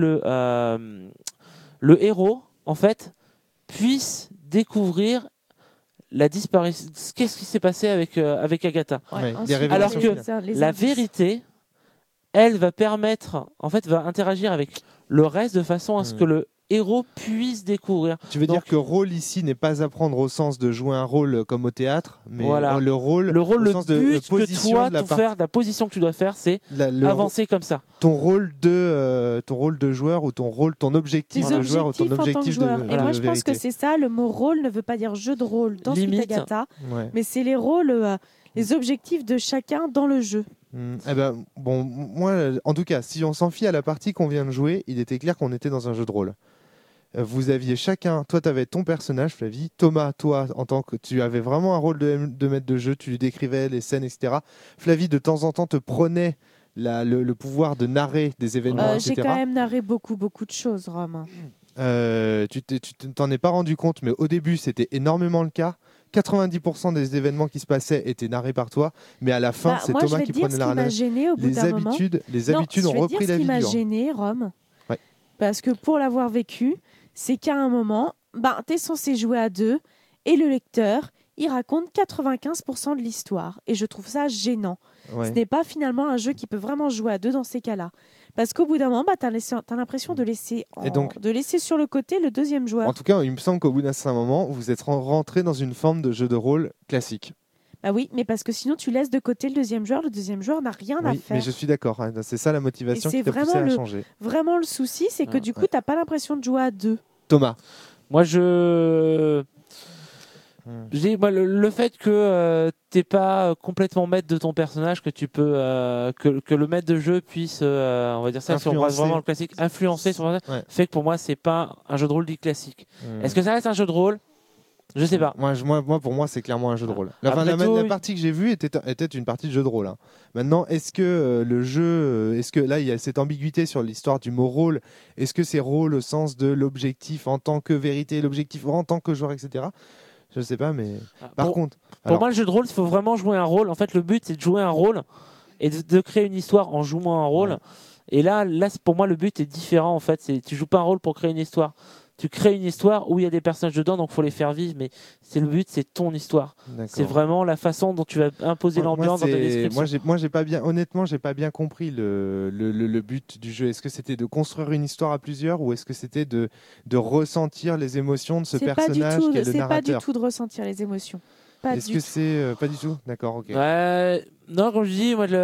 le héros, en fait, puisse découvrir la disparition. Qu'est-ce qui s'est passé avec Agatha. Alors que la vérité, elle va permettre, en fait, va interagir avec le reste de façon à ce que le héros puisse découvrir. Tu veux dire que rôle ici n'est pas à prendre au sens de jouer un rôle comme au théâtre, mais le rôle le sens but de position que toi, de la position que tu dois faire, c'est avancer comme ça. Ton rôle de joueur ou ton objectif de joueur ou ton objectif de Et moi, je pense que c'est ça. Le mot rôle ne veut pas dire jeu de rôle dans Sweet Agatha, mais c'est les rôles, les objectifs de chacun dans le jeu. Moi, en tout cas, si on s'en fie à la partie qu'on vient de jouer, il était clair qu'on était dans un jeu de rôle. Vous aviez chacun, toi tu avais ton personnage Flavie, Thomas, toi en tant que tu avais vraiment un rôle de maître de jeu, tu lui décrivais les scènes, etc. Flavie de temps en temps te prenait le pouvoir de narrer des événements, etc. J'ai quand même narré beaucoup de choses, Romain. Tu t'en es pas rendu compte, mais au début c'était énormément le cas. 90% des événements qui se passaient étaient narrés par toi, mais à la fin c'est Thomas qui prenait la narration. Les habitudes ont repris la vie. Ce qui m'a gêné, Rome, parce que pour l'avoir vécu, c'est qu'à un moment, tu es censé jouer à deux et le lecteur, il raconte 95% de l'histoire. Et je trouve ça gênant. Ce n'est pas finalement un jeu qui peut vraiment jouer à deux dans ces cas-là. Parce qu'au bout d'un moment, tu as l'impression de laisser sur le côté le deuxième joueur. En tout cas, il me semble qu'au bout d'un certain moment, vous êtes rentré dans une forme de jeu de rôle classique. Bah oui, mais parce que sinon tu laisses de côté le deuxième joueur n'a rien à faire. Mais je suis d'accord, hein. C'est ça la motivation qui t'a poussé à changer. Vraiment le souci, c'est que du coup, tu n'as pas l'impression de jouer à deux. Thomas. Moi, le fait que t'es pas complètement maître de ton personnage, que tu peux que le maître de jeu puisse, on va dire ça, si on voit vraiment le classique, influencer sur fait que pour moi c'est pas un jeu de rôle dit classique. Est-ce que ça reste un jeu de rôle ? Je sais pas. Moi, pour moi, c'est clairement un jeu de rôle. La partie que j'ai vue était une partie de jeu de rôle. Hein. Maintenant, est-ce que le jeu, est-ce que là, il y a cette ambiguïté sur l'histoire du mot rôle ? Est-ce que c'est rôle au sens de l'objectif en tant que vérité, l'objectif en tant que joueur, etc. Je sais pas, mais pour moi, le jeu de rôle, il faut vraiment jouer un rôle. En fait, le but, c'est de jouer un rôle et de créer une histoire en jouant un rôle. Et là, pour moi, le but est différent. En fait, tu joues pas un rôle pour créer une histoire. Tu crées une histoire où il y a des personnages dedans, donc il faut les faire vivre, mais le but, c'est ton histoire. D'accord. C'est vraiment la façon dont tu vas imposer l'ambiance dans ta description. Moi, j'ai pas bien compris le but du jeu. Est-ce que c'était de construire une histoire à plusieurs, ou est-ce que c'était de ressentir les émotions de ce personnage qui est le narrateur ? C'est pas du tout de ressentir les émotions. Est-ce que c'est pas du tout ? D'accord, ok. Non, comme je dis, moi,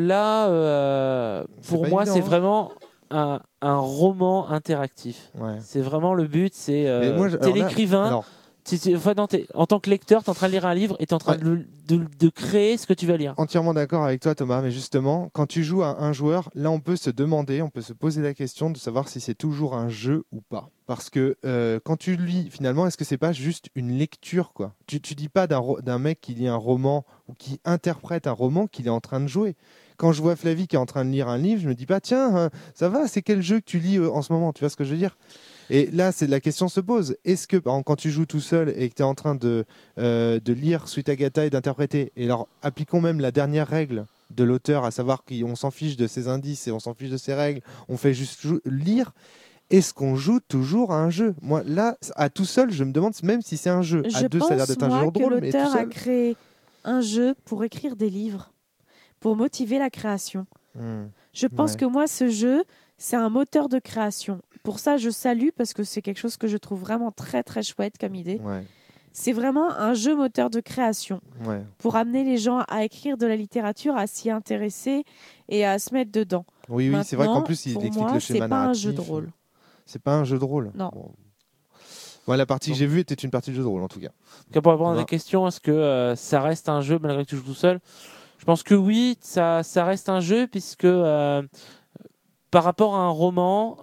pour moi, c'est vraiment un roman interactif. C'est vraiment le but, c'est t'es l'écrivain, En tant que lecteur, tu es en train de lire un livre et tu es en train de créer ce que tu vas lire. Entièrement d'accord avec toi, Thomas. Mais justement, quand tu joues à un joueur, là, on peut se poser la question de savoir si c'est toujours un jeu ou pas. Parce que quand tu lis, finalement, est-ce que c'est pas juste une lecture, quoi ? Tu dis pas d'un mec qui lit un roman ou qui interprète un roman qu'il est en train de jouer. Quand je vois Flavie qui est en train de lire un livre, je me dis pas, tiens, ça va, c'est quel jeu que tu lis en ce moment ? Tu vois ce que je veux dire ? Et là, la question se pose. Est-ce que, par exemple, quand tu joues tout seul et que tu es en train de lire Sweet Agatha et d'interpréter, et alors appliquons même la dernière règle de l'auteur, à savoir qu'on s'en fiche de ses indices et on s'en fiche de ses règles, on fait juste lire, est-ce qu'on joue toujours à un jeu ? Moi, là, à tout seul, je me demande même si c'est un jeu. À deux, ça a l'air d'être un jeu drôle, mais tout seul... l'auteur a créé un jeu pour écrire des livres, pour motiver la création. Je pense que moi, ce jeu, c'est un moteur de création. Pour ça, je salue parce que c'est quelque chose que je trouve vraiment très, très chouette comme idée. Ouais. C'est vraiment un jeu moteur de création pour amener les gens à écrire de la littérature, à s'y intéresser et à se mettre dedans. Oui, c'est vrai qu'en plus, il explique le schéma narratif. C'est pas un jeu de rôle. C'est pas un jeu de rôle. Non. Bon. Ouais, la partie que j'ai vue était une partie de jeu de rôle, en tout cas. Pour répondre à des questions, est-ce que ça reste un jeu malgré que tu joues tout seul ? Je pense que oui, ça reste un jeu puisque... par rapport à un roman,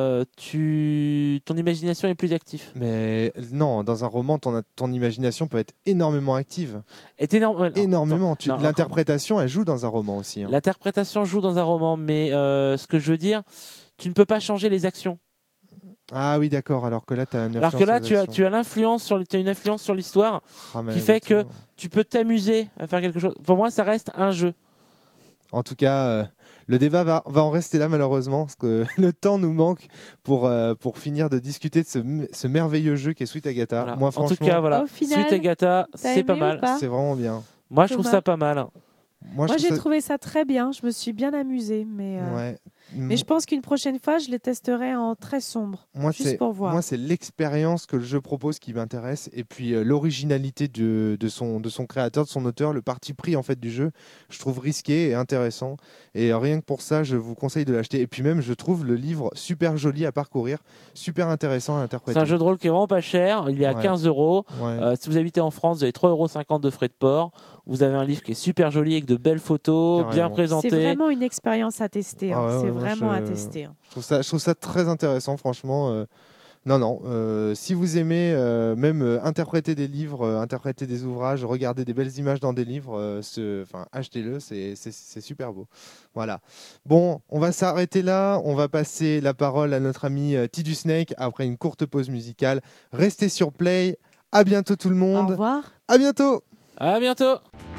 ton imagination est plus active. Mais non, dans un roman, ton imagination peut être énormément active. Énormément. L'interprétation, elle joue dans un roman aussi. L'interprétation joue dans un roman, mais ce que je veux dire, tu ne peux pas changer les actions. Ah oui, d'accord. Alors que là, tu as une influence. Alors que là, tu as l'influence une influence sur l'histoire qui fait que tu peux t'amuser à faire quelque chose. Pour moi, ça reste un jeu. En tout cas, le débat va en rester là malheureusement, parce que le temps nous manque pour finir de discuter de ce merveilleux jeu qui est Sweet Agatha. Voilà. Moi, franchement, en tout cas, voilà. Sweet Agatha, c'est pas mal. C'est vraiment bien. Moi, je trouve ça pas mal. Moi j'ai trouvé ça très bien. Je me suis bien amusée, mais je pense qu'une prochaine fois, je les testerai en très sombre, juste pour voir. Moi, c'est l'expérience que le jeu propose qui m'intéresse, et puis l'originalité de son créateur, de son auteur, le parti pris en fait du jeu, je trouve risqué et intéressant. Et rien que pour ça, je vous conseille de l'acheter. Et puis même, je trouve le livre super joli à parcourir, super intéressant à interpréter. C'est un jeu de rôle qui est vraiment pas cher. Il est à 15 €. Si vous habitez en France, vous avez 3,50 € de frais de port. Vous avez un livre qui est super joli avec de belles photos, bien présenté. C'est vraiment une expérience à tester. C'est vraiment à tester. Je trouve ça très intéressant, franchement. Si vous aimez même interpréter des livres, interpréter des ouvrages, regarder des belles images dans des livres, achetez-le, c'est super beau. Voilà. Bon, on va s'arrêter là. On va passer la parole à notre ami Tidus Snake après une courte pause musicale. Restez sur Play. À bientôt tout le monde. Au revoir. À bientôt. À bientôt.